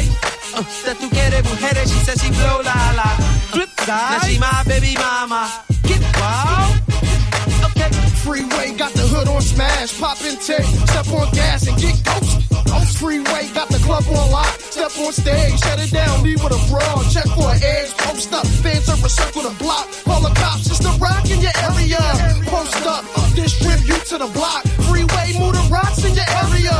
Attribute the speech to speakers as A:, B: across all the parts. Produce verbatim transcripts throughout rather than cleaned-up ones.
A: way. Uh, that tú quieres mujeres, she said she blow la la. Flip side, now she my baby mama. Get wild. Okay.
B: Freeway got the hood on smash, pop in tape, step on gas and get ghost. Freeway got the club on lock, step on stage, shut it down, leave with a brawl, check for an edge, post up, fans are circle the block, call the cops, it's the rock in your area, post up, distribute to the block, freeway, move the rocks in your area,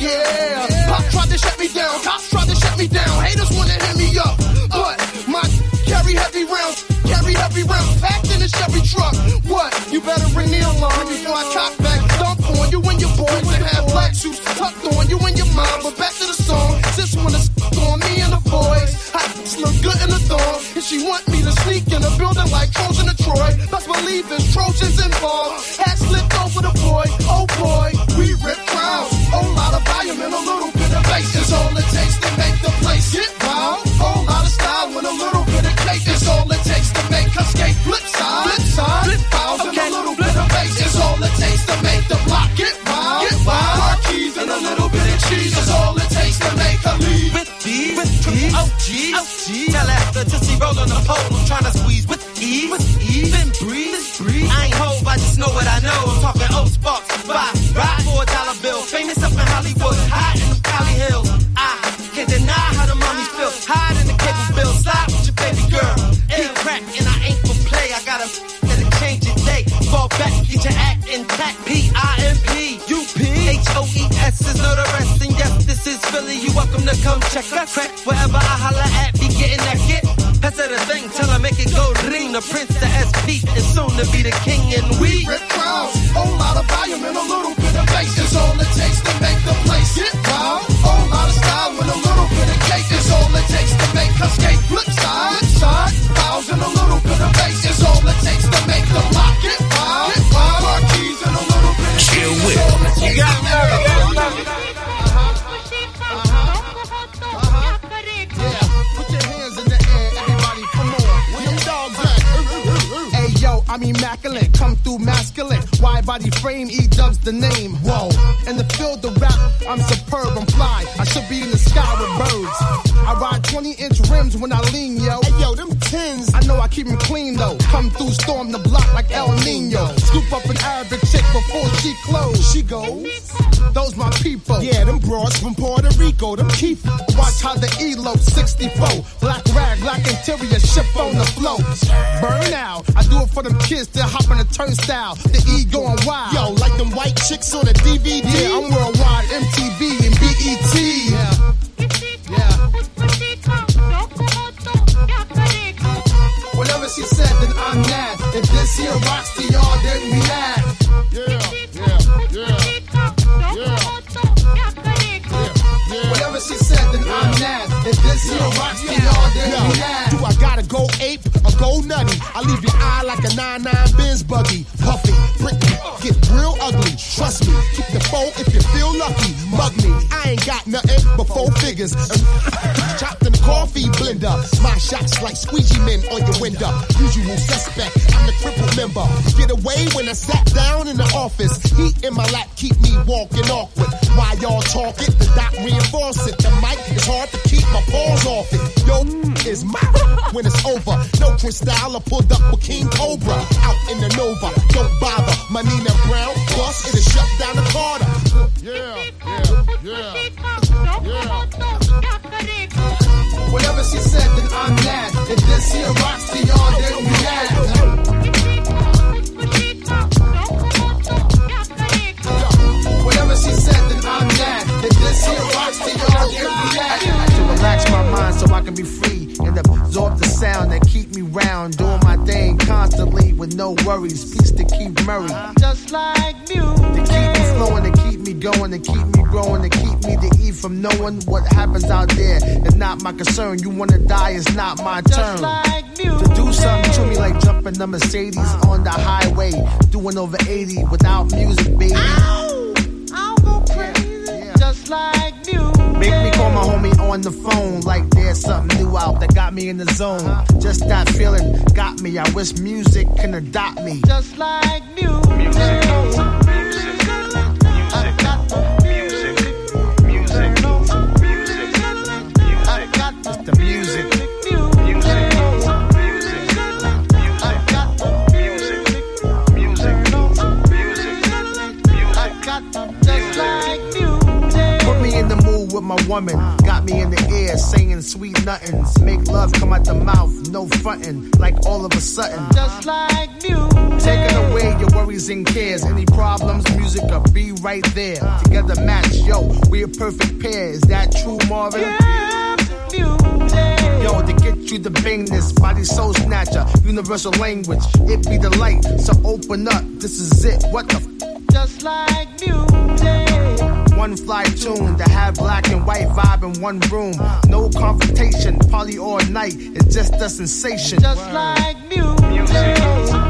B: yeah, pop tried to shut me down, cops tried to shut me down, haters wanna hit me up, but my carry heavy rounds, carry heavy rounds, packed in a Chevy truck, what, you better ring the alarm before I cock back, dump on you and your boys and have black suits tucked on you and your mom. But back to the song, this one is on me and the boys. I look good in the thong, and she want me to sneak in a building like Trojan to Troy. Best believe there's Trojans involved. Hat slipped over the boy, oh boy, we rip crowds. Whole lot of volume and a little bit of bass is all it takes to make the place get wild. Whole lot of style with a little bit of cake is all it takes to make us skate. Flip side, flip side, flip files okay. And a little bit of bass is all it takes to make the block get wild. Get wild. Car keys and a little bit of cheese is all it takes to make her leave. With these, with these, oh geez, oh geez. Tell after to see roll on the pole, I'm trying to squeeze with ease, with ease. Then breathe, breathe. I ain't hove, I just know what I know. I'm talking old sparks, five, ride for a dollar bill. Famous up in Hollywood, high in the Valley Hills. I can't deny how the mommies feel. Hide in the cable bill, slide with your baby girl. Keep crack and I ain't for play. I gotta that'll change your day. Fall back, get your act intact. P I M P U P H O E S is know the rest. And yes, this is Philly. You welcome to come check us. Crack wherever I holla at, be getting that get. Pass her the thing, tell her make it go ring. The prince, the S P, is soon to be the king. And we rip crowds, whole lot of volume and a little bit of bass is all it takes to make the place get wild. Whole lot of style with a little bit of cake is all it takes to make her skate. Flip side, flip side, fouls and a little bit of bass is all it takes to make the block get wild. Get wild, car keys and a little bit of
C: chill with.
A: You got me, you got me.
B: I'm immaculate, come through masculine. Wide body frame, E-Dub's the name. Whoa, in the field of rap, I'm superb, I'm fly. I should be in the sky with birds. I ride twenty inch rims when I lean, yo. Hey, yo, them tins. I know I keep them clean, though. Come through, storm the block like El Nino. Scoop up an Arabic chick before she close. She goes, those my people. Yeah, them broads from Puerto Rico, them keep. Watch how the elope sixty-four. Black rag, black interior, ship on the float. Burn out, I do it for them kids that hop on the turnstile. The E going wild. Yo, like them white chicks on the D V D. Yeah, I'm worldwide, M T V and B E T. Yeah. Yeah. Whatever she said, then I'm mad. If this here rocks to y'all, then we mad. Yeah, yeah, yeah, yeah, yeah. Whatever she said, then I'm mad. If this here rocks to y'all, then we mad. Do I gotta go ape or go nutty? I leave your eye like a nine nine Benz buggy. Puffy, Britney, get real ugly. Trust me, keep the foe if you feel lucky. Mug me, I ain't got nothing but four figures. Chopped in the coffee blender. My shots like squeegee men on your window. Usual suspect, I'm the crippled member. Get away when I sat down in the office. Heat in my lap keep me walking awkward. While y'all talk it, the doc reinforce it. The mic is hard to keep my paws off it. Yo, is my when it's over. No Cristal, I pulled up with King Cobra. Out in the Nova, don't bother. My Nina Brown, plus it'll shut down the Carter. Yeah, yeah, yeah, yeah. Whatever she said, then I'm mad. If this here rocks to y'all, then we mad. Whatever she said, then I'm mad. If this here rocks to y'all, then we mad. To relax my mind so I can be free and absorb the sound that keep me round, doing my thing constantly with no worries. Peace to Keith Murray. Just like music. To keep me flowing, to keep me going, to keep me growing, to keep me to eat from knowing what happens out there. It's not my concern. You wanna die, it's not my turn. Like to do something to me like jumping the Mercedes on the highway, doing over eighty without music, baby. Ow! I'll go crazy. Yeah. Just like music. Make me call my homie on the phone like there's something new out that got me in the zone. Just that feeling got me. I wish music can adopt me. Just like music. Music. Music. Music. Music. Music. woman. Got me in the air saying sweet nothings. Make love come out the mouth, no frontin', like all of a sudden.
A: Just like music.
B: Taking away your worries and cares. Any problems, music will be right there. Together match, yo, we a perfect pair. Is that true, Marvin?
A: Yeah, music.
B: Yo, to get you to bang this, body soul snatcher, universal language. It be the light, so open up. This is it. What the f?
A: Just like music.
B: One fly tune to have black and white vibe in one room. No confrontation, party all night. It's just a sensation.
A: Just like music. Music.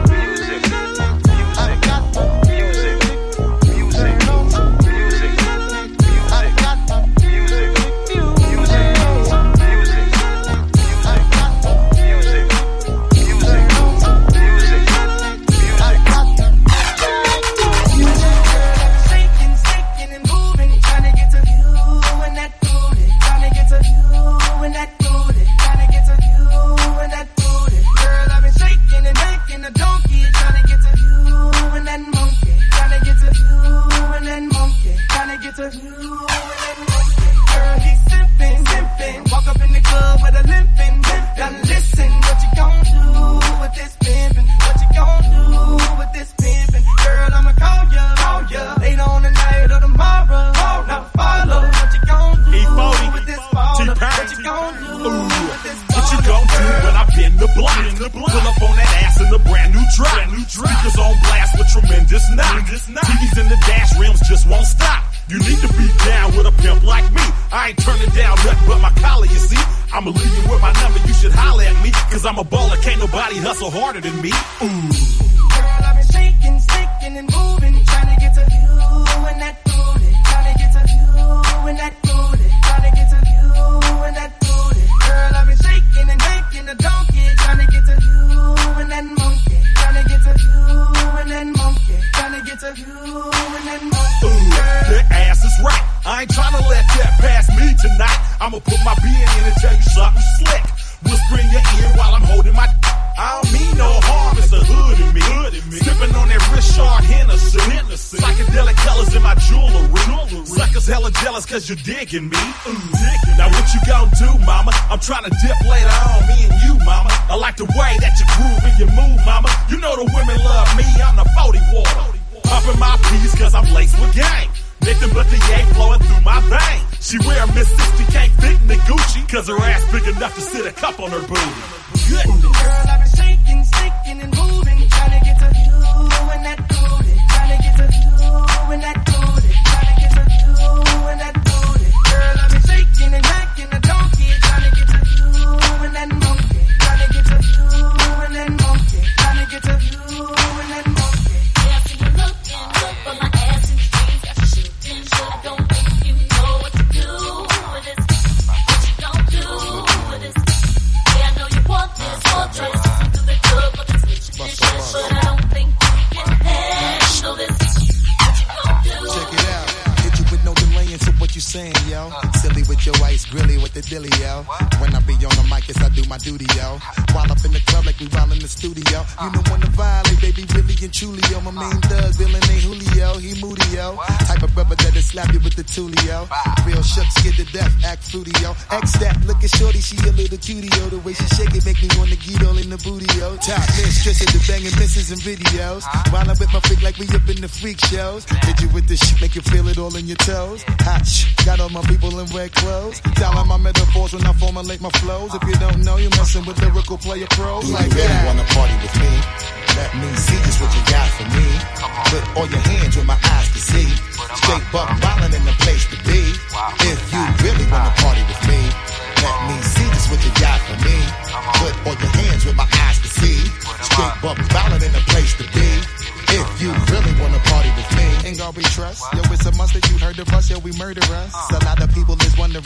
C: I'm a baller, can't nobody hustle harder than me. Ooh.
A: Girl, I've been shaking, shaking and moving, trying to get to you and that booty, trying to get to you and that booty, trying to get to you and that booty. Girl, I've been shaking and making a donkey, trying to get to you and that monkey, trying to get to you and that monkey, trying to get to you and that monkey.
C: Ooh, that ass is right. I ain't trying to let that pass me tonight. I'ma put my being in and tell you something slick. Whisper in your ear while I'm holding my. I don't mean no harm, it's a hood in me. Hood in me. Sipping on that Richard Hennessy. Hennessy. Psychedelic colors in my jewelry. jewelry. Suckers hella jealous cause you're digging me. Ooh. Now what you gon' do, mama? I'm trying to dip later on, me and you, mama. I like the way that you groove and you move, mama. You know the women love me, I'm the forty water. Popping my peas cause I'm laced with gang. Nothing but the yank flowing through my vein. She wear Miss sixty, can't fit in the Gucci, cause her ass big enough to sit a cup on her booty. Good.
A: Girl, I've been shaking, shaking and moving, trying to get to you and that booty, trying to get to you and that booty, trying to get to you and that booty. Girl, I've been shaking and making a donkey, trying to get to you and that monkey, trying to get to you and that monkey, trying to get to you and that monkey.
D: Yeah, I see you looking, look for my ass in the streets, got you shooting, so I don't think you know what to do with this. What you gon' do with this? Yeah, I know you want this, want this. Listen to the club, but it's rich dishes, but I don't think we can handle this. What you gon' do?
E: Check it out. Hit you with no delay into what you saying, yo. Silly with your ice, grilly with the dilly, yo. When I be on the mic, yes, I do my duty, yo. While up in the club like we while in the studio. You know when to violate, baby, really and truly, yo. My main thug, Villain ain't Julio, he moody, yo. Type of brother that'll slap you with the tulio. Real shook, scared to death, act fruity, yo. X that, look at shorty, she a little cutie, yo. The way she shake it make me wanna get all in the booty, yo. Top mistress of the banging misses and videos. While I'm with my freak like we up in the freak shows. Hit you with this shit, make you feel it all in your toes. Hot shit, got all my people in red clothes. Telling my metaphors when I formulate my flows. If you don't know, you messing with lyrical player pros.
F: Do
E: Like
F: you really
E: that.
F: wanna party with me? Let me see just what you got for me. Put all your hands where my eyes can see. Straight buck violent in the place to be. If you really wanna party with me, let me see just what you got for me. Put all your hands where my eyes can see. Straight buck violent in the place to be. If you really wanna party with me,
E: Ain't gonna be trust. Yo, it's a must that you heard of us. Yo, we murder us. A lot of people is wondering and they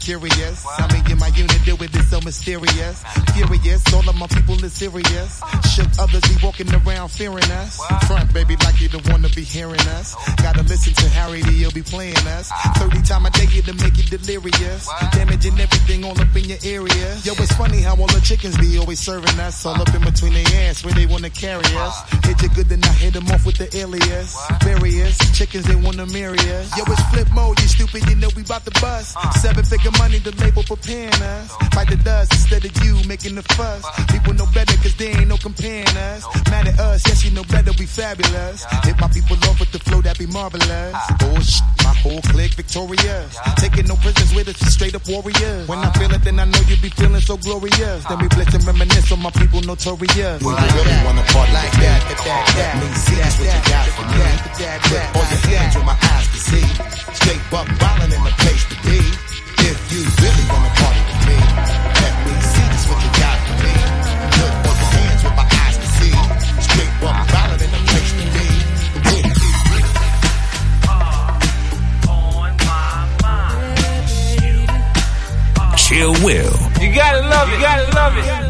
E: curious. I mean, in my unit, do it is so mysterious. Furious, all of my people is serious. Shook others be walking around fearing us. Front, baby, like you don't wanna be hearing us. Gotta listen to Harry D, he'll be playing us. thirty times a day to make you delirious. Damaging everything all up in your area. Yo, it's funny how all the chickens be always serving us. All up in between their ass where they wanna carry us. Hit you good, then I hit them off with the alias. Various chickens, they wanna marry us. Yo, it's flip mode, you stupid, you know we bout to bust. Seven figure money, the label preparing us. Fight the dust instead of you making the fuss. People know better cause they ain't no comparing us. Mad at us, yes you know better, we fabulous. Hit my people off with the flow, that be marvelous. Oh shit, my whole clique victorious. Taking no prisoners with us, straight up warriors. When I feel it, then I know you be feeling so glorious. Then we blitz and reminisce on my people notorious.
F: When you really wanna party like that, that, that, that, let me see just what you got for me. Put all your hands with my eyes to see. Straight buck violent in the place to be. If you really wanna party with me, let me see just what you got for me. Put all your hands with my eyes to see. Straight buck violent in the place to be.
G: Chill Will.
H: You gotta love it, you gotta love it.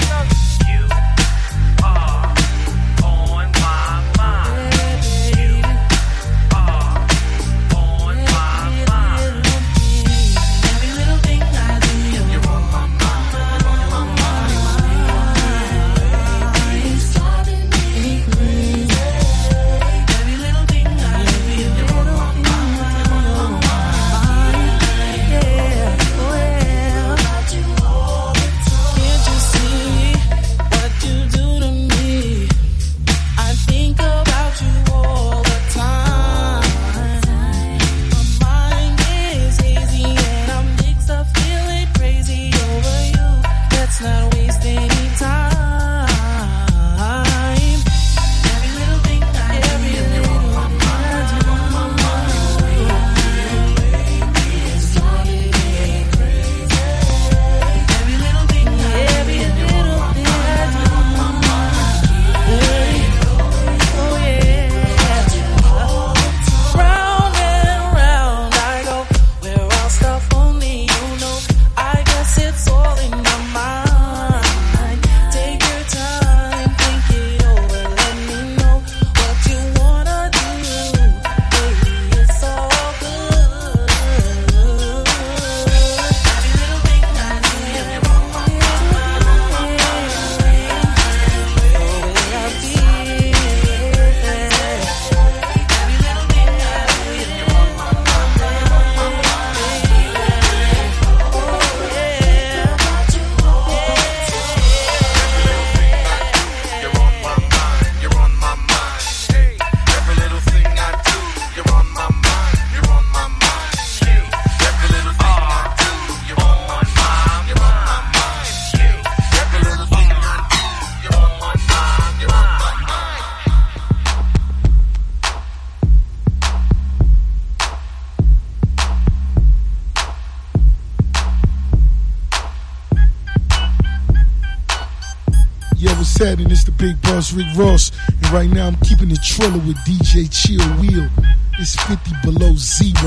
B: And it's the big boss Rick Ross, and right now I'm keeping it Triller with D J Chill Wheel. It's fifty below zero.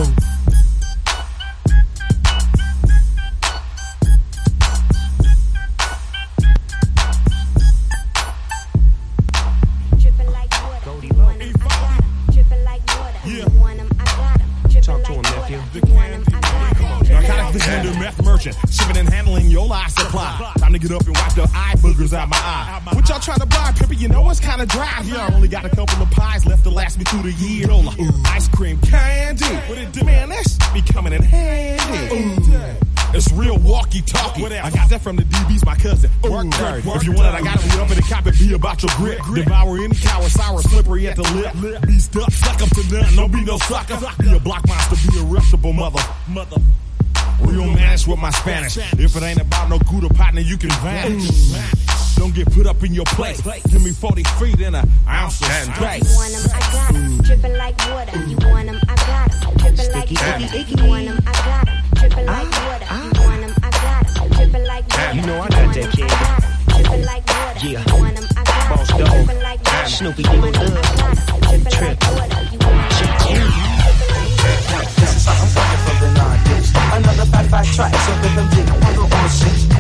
I: Dripping like water, you want 'em, I got 'em. Dripping like water, you want 'em, I got 'em. Dripping like water, you want 'em, I got 'em.
C: Narcotic defender, meth merchant, shipping and handling your life supply. Time to get up and wipe the eye boogers out my eye. What y'all trying to buy, Pippi? You know it's kind of dry here. I only got a couple of pies left to last me through the year. Ooh, ice cream candy. What it do? Man, that's be coming in handy. Ooh. It's real walkie-talkie. I got that from the D B's, my cousin. Work hard. If you want it, I got it. We up in the cop and be about your grit. Devour any cow or sour, slippery at the lip. Be stuck, suck up to nothing. Don't be no sucker. Be a block monster, be a reputable mother. Mother. Real manish with my Spanish. If it ain't about no good partner, you can vanish. Don't get put up in your place. Give me forty feet and an ounce of space.
I: You want 'em, I got 'em. Dripping like water. You want 'em, I got 'em. Dripping like water. You want 'em, I got 'em. Dripping like water. You want 'em, I got 'em. Dripping like water.
J: You know I got that kid.
I: Dripping like water.
J: Yeah.
I: You want 'em, I got 'em.
J: Boss dog.
I: Dripping like water.
J: Snoopy
I: You want 'em,
J: Doo
I: I got 'em. Dripping
J: Trip.
I: like water. You want 'em, I got 'em.
K: This is something fucking from the nine. Another fat fat track, so with the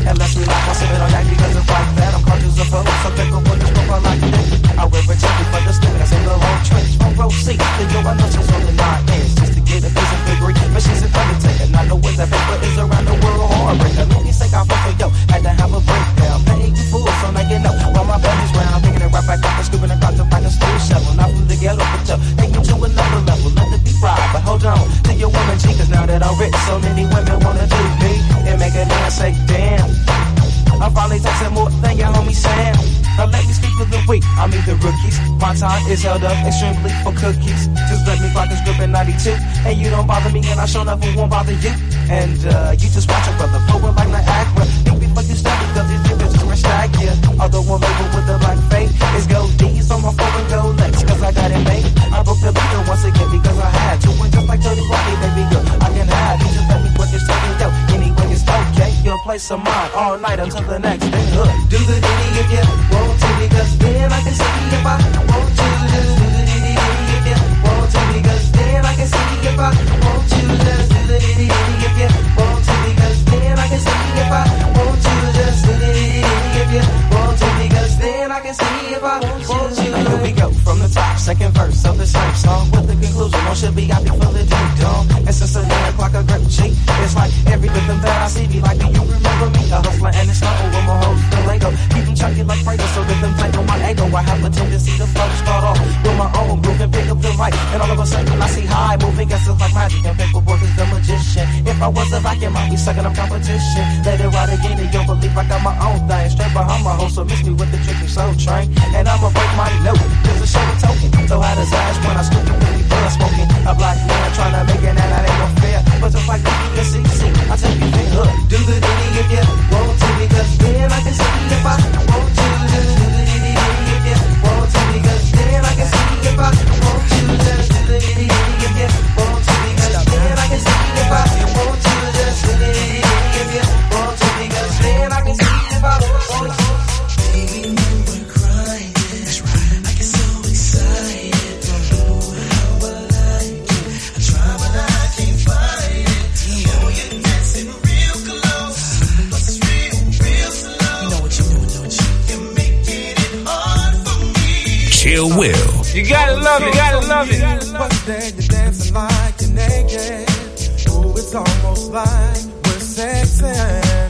A: And let's relax while sipping on yak because it's like that. I'm conscious of food, so think of what this profile like today. I wear a jacket for the stick, I say the whole trench. Front row seat, then yo, I know she's on the nine inch. Just to get a piece of degree, but she's an undertaker. Not know what that paper is around the world heartbreaker. Let me say I fuck for yo, had to have a breakdown. Paying you fools, so now you know. While my belly's round, picking it right back up and scooping it out to find a steel shovel. Not from the ghetto, but yo, take you to another level. Let it be fried, but hold on to your woman G, cause now that I'm rich, so many women wanna do me. And make a dance, say damn. I'm finally texting more than your homie Sam. Now let me speak for the week, I mean the rookies. My time is held up extremely for cookies. Just let me clock this grip in ninety-two. And you don't bother me and I sure enough won't bother you. And uh, you just watch a brother forward like Niagara. Think before you start because these niggas just rich like ya. Although one label with the black face is gold D's on my phone and gold legs. Cause I got it made. I broke the leader once again because I had to. And just like Tony Rocky, baby girl, I can hide. You just let me work this taking yo. Anyway, it's okay. You'll play some mine all night until the next day. Hood. Do the ditty if you want to, because then I can see if I want to. Just do the ditty if you want to, because then I can see if I want to. Just do the ditty if you want to, because then I can see if I want to. Just do the ditty if you want to, because then I can see if I want to. Now here we go from the top, second verse of the same song with the conclusion. No should be happy for the ding dong. And since the nine o'clock a great G, it's like every rhythm that I see be like, do you remember me? A hustler and it's not over my hoes, the Lego. Keep them chunky like Fredo, so rhythm tight on my ego. I have a tendency to flow, start off with my own groove and pick up the mic. And all of a sudden I see high moving, guess it's like magic. And paperwork is the magician. If I was a vacuum, I'd be sucking up competition. Let it ride again and you'll believe I got my own thing. Straight behind my hole, so miss me with the tricky soul train. And I'ma break my note, there's a show of token. So how does ash when I scoop it with me blood smoking? A black man trying to make it and that ain't no fair. But just like you can see, see, I tell you, hey, hood. Do the ditty if you want to, because then I can see if I want to. Just do the ditty if you want to, because then I can see if I want to. Just do the ditty if you want to, because then I can see if I want to. Just do the ditty if you want to, because then I can see if I want to. Baby, you were crying. That's right. I get so excited. Don't know how I like it. I try, but I can't find it. Oh, you're dancing real close, but it's real, real slow. You know what you're doing, don't you? You're making it hard for me.
G: Chill Will.
H: You gotta love it, gotta love it.
J: What's that? You're dancing like you're naked. Oh, it's almost like we're sexing.